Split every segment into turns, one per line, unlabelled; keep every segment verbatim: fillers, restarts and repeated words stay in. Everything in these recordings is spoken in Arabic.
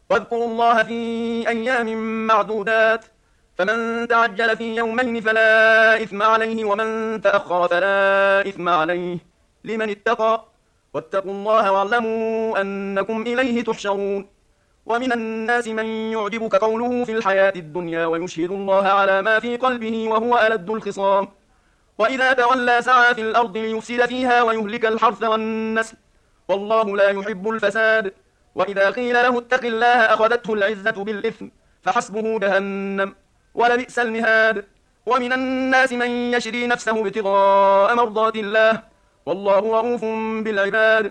واذكروا الله في أيام معدودات، فمن تعجل في يومين فلا إثم عليه ومن تأخر فلا إثم عليه لمن اتقى. واتقوا الله واعلموا أنكم إليه تحشرون. ومن الناس من يعجبك قوله في الحياة الدنيا ويشهد الله على ما في قلبه وهو ألد الخصام، وإذا تولى سعى في الأرض ليفسد فيها ويهلك الحرث والنسل، والله لا يحب الفساد. وإذا قيل له اتق الله أخذته العزة بالإثم فحسبه جهنم ولبئس المهاد. ومن الناس من يشري نفسه ابتغاء مرضات الله والله رؤوف بالعباد.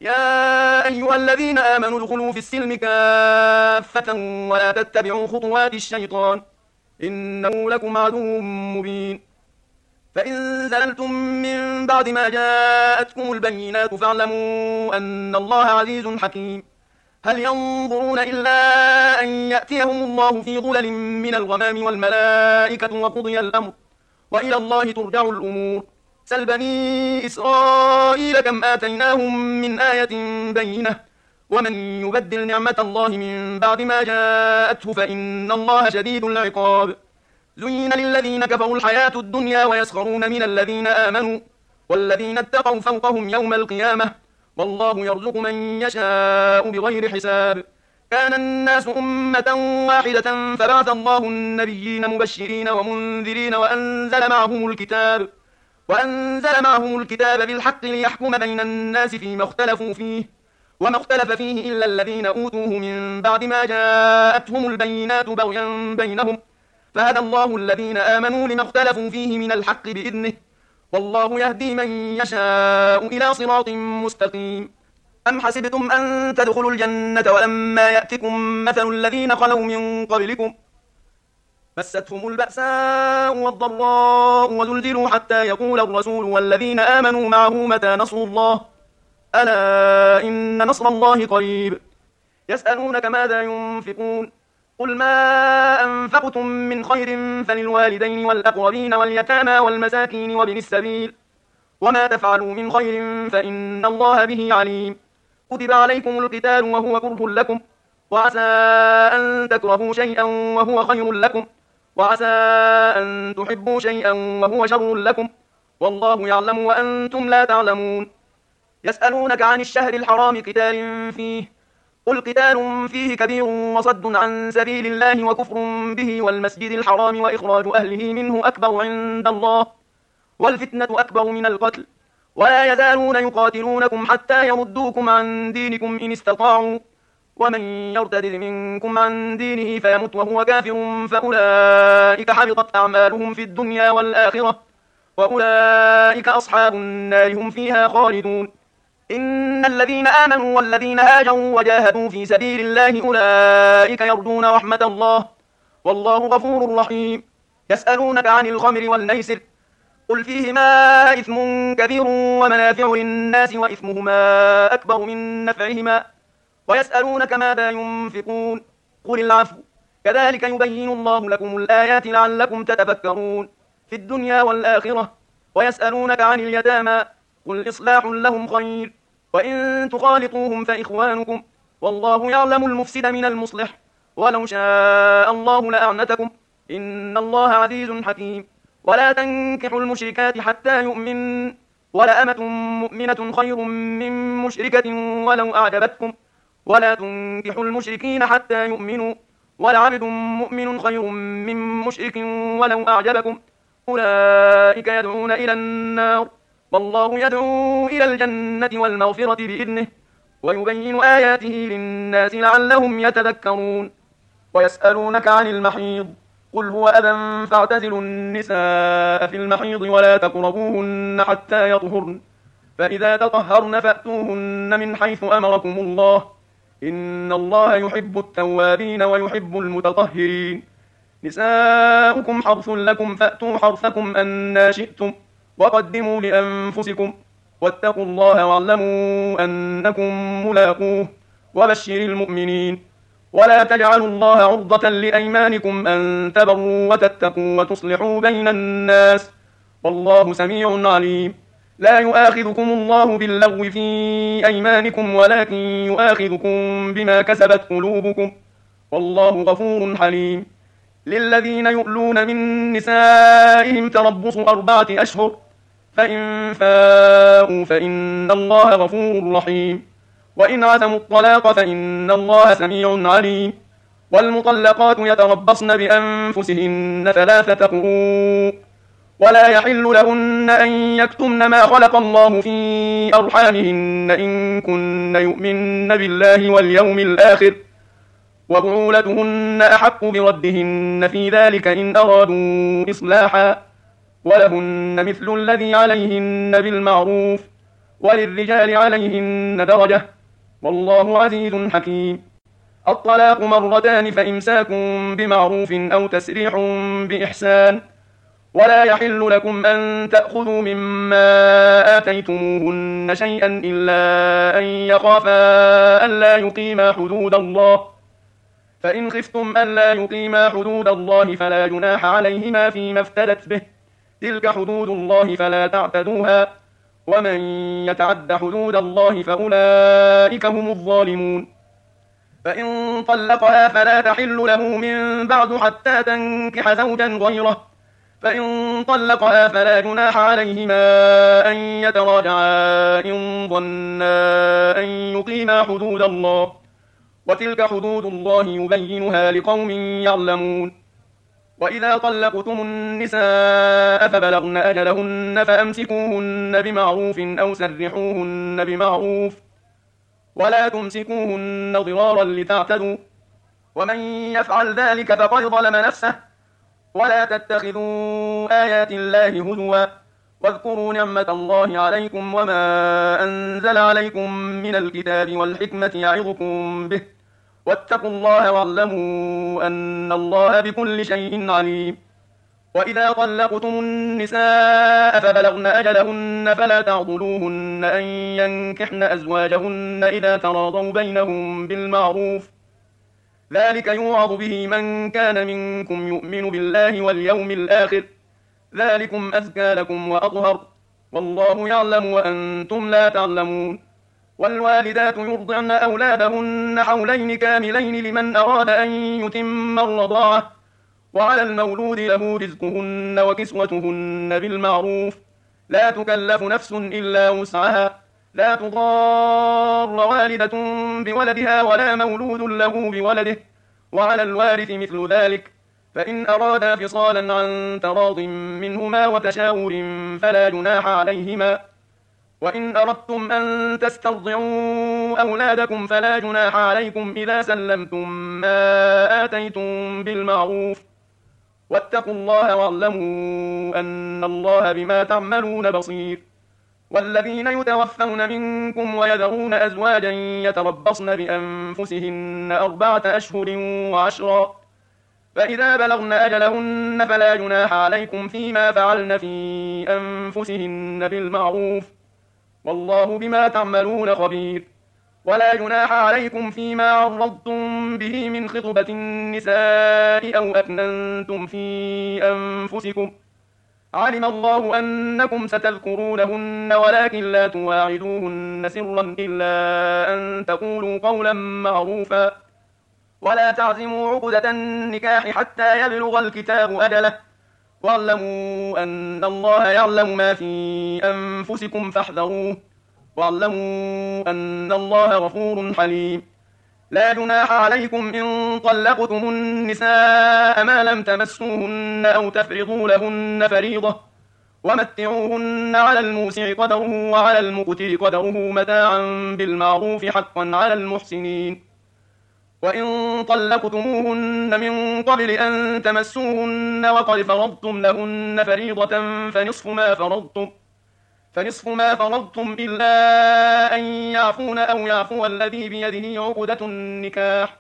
يا أيها الذين آمنوا ادخلوا في السلم كافة ولا تتبعوا خطوات الشيطان إنه لكم عدو مبين. فإن زللتم من بعد ما جاءتكم البينات فاعلموا أن الله عزيز حكيم. هل ينظرون إلا أن يأتيهم الله في ظلل من الغمام والملائكة وقضي الأمر وإلى الله ترجع الأمور. سل بني إسرائيل كم آتيناهم من آية بينة ومن يبدل نعمة الله من بعد ما جاءته فإن الله شديد العقاب. زين للذين كفروا الحياة الدنيا ويسخرون من الذين آمنوا والذين اتقوا فوقهم يوم القيامة والله يرزق من يشاء بغير حساب. كان الناس أمة واحدة فبعث الله النبيين مبشرين ومنذرين وأنزل معهم الكتاب وأنزل معهم الكتاب بالحق ليحكم بين الناس فيما اختلفوا فيه وما اختلف فيه إلا الذين أوتوه من بعد ما جاءتهم البينات بغيا بينهم فهدى الله الذين آمنوا لما اختلفوا فيه من الحق بإذنه والله يهدي من يشاء إلى صراط مستقيم. أم حسبتم أن تدخلوا الجنة ولما يأتكم مثل الذين خلوا من قبلكم مستهم البأساء والضراء وزلزلوا حتى يقول الرسول والذين آمنوا معه متى نصر الله ألا إن نصر الله قريب. يسألونك ماذا ينفقون قل ما أنفقتم من خير فللوالدين والأقربين واليتامى والمساكين وابن السبيل وما تفعلوا من خير فإن الله به عليم. كتب عليكم القتال وهو كره لكم وعسى أن تكرهوا شيئا وهو خير لكم وعسى أن تحبوا شيئا وهو شر لكم والله يعلم وأنتم لا تعلمون. يسألونك عن الشهر الحرام قتال فيه قل قتال فيه كبير وصد عن سبيل الله وكفر به والمسجد الحرام وإخراج أهله منه أكبر عند الله والفتنة أكبر من القتل ولا يزالون يقاتلونكم حتى يردوكم عن دينكم إن استطاعوا ومن يرتد منكم عن دينه فيمت وهو كافر فأولئك حبطت أعمالهم في الدنيا والآخرة وأولئك أصحاب النار هم فيها خالدون. إن الذين آمنوا والذين هاجروا وجاهدوا في سبيل الله أولئك يرجون رحمة الله والله غفور رحيم. يسألونك عن الخمر والميسر قل فيهما إثم كبير ومنافع للناس وإثمهما أكبر من نفعهما ويسألونك ماذا ينفقون قل العفو كذلك يبين الله لكم الآيات لعلكم تتفكرون في الدنيا والآخرة. ويسألونك عن اليتامى قل إصلاح لهم خير وإن تخالطوهم فإخوانكم والله يعلم المفسد من المصلح ولو شاء الله لأعنتكم إن الله عزيز حكيم. ولا تنكحوا المشركات حتى يؤمن ولأمة مؤمنة خير من مشركة ولو أعجبتكم ولا تنكحوا المشركين حتى يؤمنوا ولعبد مؤمن خير من مشرك ولو أعجبكم أولئك يدعون إلى النار والله يدعو إلى الجنة والمغفرة بإذنه ويبين آياته للناس لعلهم يتذكرون. ويسألونك عن المحيض قل هو أذى فاعتزلوا النساء في المحيض ولا تقربوهن حتى يطهرن فإذا تطهرن فأتوهن من حيث أمركم الله إن الله يحب التوابين ويحب المتطهرين. نساؤكم حرث لكم فأتوا حرثكم أنى شئتم وقدموا لأنفسكم واتقوا الله واعلموا أنكم ملاقوه وبشر المؤمنين. ولا تجعلوا الله عرضة لأيمانكم أن تبروا وتتقوا وتصلحوا بين الناس والله سميع عليم. لا يؤاخذكم الله باللغو في أيمانكم ولكن يؤاخذكم بما كسبت قلوبكم والله غفور حليم. للذين يؤلون من نسائهم تربص أربعة أشهر فإن فاءوا فإن الله غفور رحيم. وإن عزموا الطلاق فإن الله سميع عليم. والمطلقات يتربصن بأنفسهن ثلاثة قروء ولا يحل لهن أن يكتمن ما خلق الله في أرحامهن إن كن يؤمن بالله واليوم الآخر وبعولتهن أحق بردهن في ذلك إن أرادوا إصلاحا ولهن مثل الذي عليهن بالمعروف وللرجال عليهن درجة والله عزيز حكيم. الطلاق مرتان فإمساك بمعروف أو تسريح بإحسان ولا يحل لكم أن تأخذوا مما آتيتموهن شيئا إلا أن يخافا ألا يقيما حدود الله فإن خفتم ألا يقيما حدود الله فلا جناح عليهما فيما افتدت به تلك حدود الله فلا تعتدوها ومن يتعد حدود الله فأولئك هم الظالمون. فإن طلقها فلا تحل له من بعد حتى تنكح زوجا غيره فإن طلقها فلا جناح عليهما أن يتراجعا إن ظنا أن يقيما حدود الله وتلك حدود الله يبينها لقوم يعلمون. وإذا طلقتم النساء فبلغن أجلهن فأمسكوهن بمعروف أو سرحوهن بمعروف ولا تمسكوهن ضرارا لتعتدوا ومن يفعل ذلك فقد ظلم نفسه ولا تتخذوا آيات الله هزوا واذكروا نعمة الله عليكم وما أنزل عليكم من الكتاب والحكمة يعظكم به واتقوا الله واعلموا أن الله بكل شيء عليم. وإذا طلقتم النساء فبلغن أجلهن فلا تعضلوهن أن ينكحن أزواجهن إذا تراضوا بينهم بالمعروف ذلك يوعظ به من كان منكم يؤمن بالله واليوم الآخر ذلكم أزكى لكم وأطهر والله يعلم وأنتم لا تعلمون. والوالدات يرضعن أولادهن حولين كاملين لمن أراد أن يتم الرضاعة وعلى المولود له رزقهن وكسوتهن بالمعروف لا تكلف نفس إلا وسعها لا تضار والدة بولدها ولا مولود له بولده وعلى الوارث مثل ذلك فإن أرادا فصالا عن تراض منهما وتشاور فلا جناح عليهما. وإن أردتم أن تسترضعوا أولادكم فلا جناح عليكم إذا سلمتم ما آتيتم بالمعروف واتقوا الله واعلموا أن الله بما تعملون بصير. والذين يتوفون منكم ويذرون أزواجا يتربصن بأنفسهن أربعة أشهر وعشرا فإذا بلغن أجلهن فلا جناح عليكم فيما فعلن في أنفسهن بالمعروف والله بما تعملون خبير. ولا جناح عليكم فيما عرضتم به من خطبة النساء أو أكننتم في أنفسكم علم الله أنكم ستذكرونهن ولكن لا تواعدوهن سرا إلا أن تقولوا قولا معروفا ولا تعزموا عقدة النكاح حتى يبلغ الكتاب أجله واعلموا أن الله يعلم ما في أنفسكم فاحذروه واعلموا أن الله غفور حليم. لا جناح عليكم إن طلقتم النساء ما لم تمسوهن أو تفرضوا لهن فريضة ومتعوهن على الموسع قدره وعلى المقتر قدره متاعا بالمعروف حقا على المحسنين. وإن طلقتموهن من قبل أن تمسوهن وقد فرضتم لهن فريضة فنصف ما فرضتم فنصف ما فرضتم إلا أن يعفون أو يعفو الذي بيده عقدة النكاح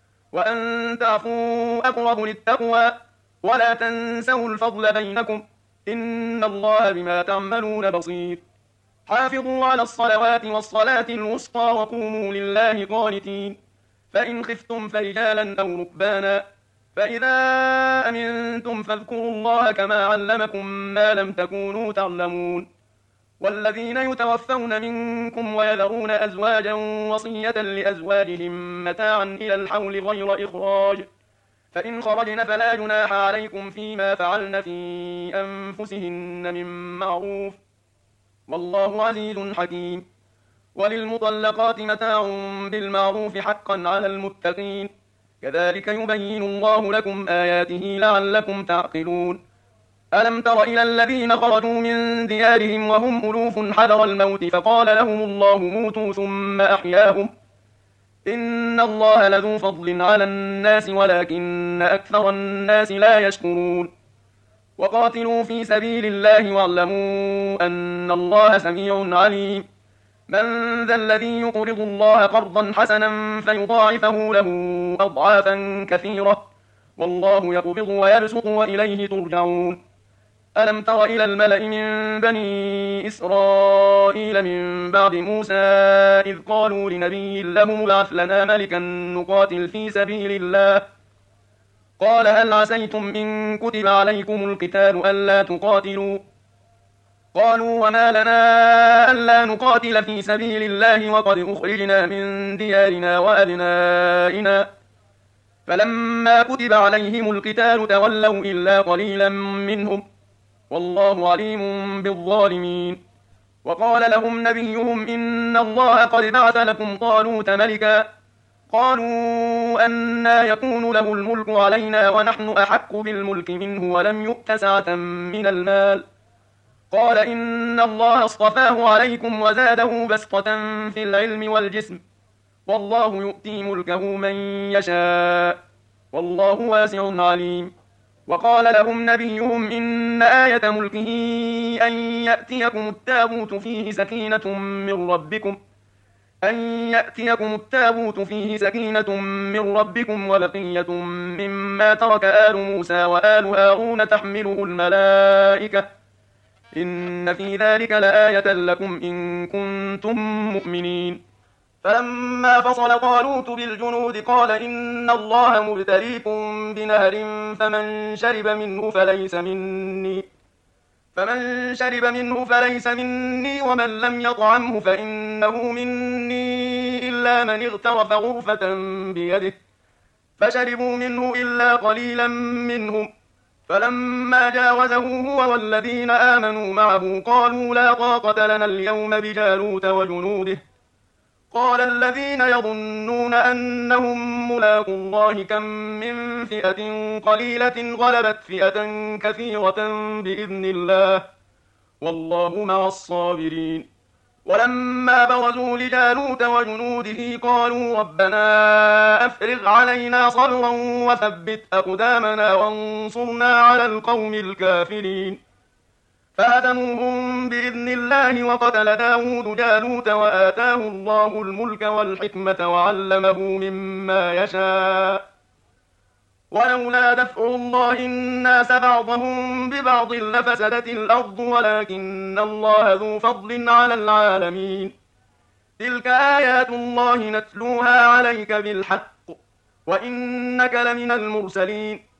وأن تعفوا أقرب للتقوى ولا تنسوا الفضل بينكم إن الله بما تعملون بصير. حافظوا على الصلوات والصلاة الوسطى وقوموا لله قانتين فإن خفتم فرجالا أو ركبانا فإذا أمنتم فاذكروا الله كما علمكم ما لم تكونوا تعلمون والذين يتوفون منكم ويذرون أزواجا وصية لأزواجهم متاعا إلى الحول غير إخراج، فإن خرجن فلا جناح عليكم فيما فعلن في أنفسهن من معروف، والله عزيز حكيم. وللمطلقات متاع بالمعروف حقا على المتقين، كذلك يبين الله لكم آياته لعلكم تعقلون. ألم تر إلى الذين خرجوا من ديارهم وهم ألوف حذر الموت فقال لهم الله موتوا ثم أحياهم، إن الله لذو فضل على الناس ولكن أكثر الناس لا يشكرون. وقاتلوا في سبيل الله واعلموا أن الله سميع عليم. من ذا الذي يقرض الله قرضا حسنا فيضاعفه له أضعافا كثيرة، والله يقبض ويبسط وإليه ترجعون. ألم تر إلى الملأ من بني إسرائيل من بعد موسى إذ قالوا لنبي له ابعث لنا ملكا نقاتل في سبيل الله، قال هل عسيتم إن كتب عليكم القتال ألا تقاتلوا، قالوا وما لنا ألا نقاتل في سبيل الله وقد أخرجنا من ديارنا وأبنائنا، فلما كتب عليهم القتال تولوا إلا قليلا منهم، والله عليم بالظالمين. وقال لهم نبيهم إن الله قد بعث لكم طالوت ملكا، قالوا أنى يكون له الملك علينا ونحن أحق بالملك منه ولم يؤت سعة من المال، قال إن الله اصطفاه عليكم وزاده بسطة في العلم والجسم، والله يؤتي ملكه من يشاء، والله واسع عليم. وقال لهم نبيهم إن آية ملكه أن يأتيكم التابوت فيه سكينة من ربكم أن يأتيكم التابوت فيه سكينة من ربكم وبقية مما ترك آل موسى وآل هارون تحمله الملائكة، إن في ذلك لآية لكم إن كنتم مؤمنين. فلما فصل طالوت بالجنود قال إن الله مبتليكم بنهر فمن شرب منه فليس مني فمن شرب منه فليس مني ومن لم يطعمه فإنه مني إلا من اغترف غرفة بيده، فشربوا منه إلا قليلا منهم، فلما جاوزه هو والذين آمنوا معه قالوا لا طاقة لنا اليوم بجالوت وجنوده، قال الذين يظنون أنهم ملاقو الله كم من فئة قليلة غلبت فئة كثيرة بإذن الله، والله مع الصابرين. ولما برزوا لجالوت وجنوده قالوا ربنا أفرغ علينا صبرا وثبت أقدامنا وانصرنا على القوم الكافرين، فهزموهم بإذن الله وقتل داود جالوت وآتاه الله الملك والحكمة وعلمه مما يشاء، ولولا دفع الله الناس بعضهم ببعض لفسدت الأرض ولكن الله ذو فضل على العالمين. تلك آيات الله نتلوها عليك بالحق وإنك لمن المرسلين.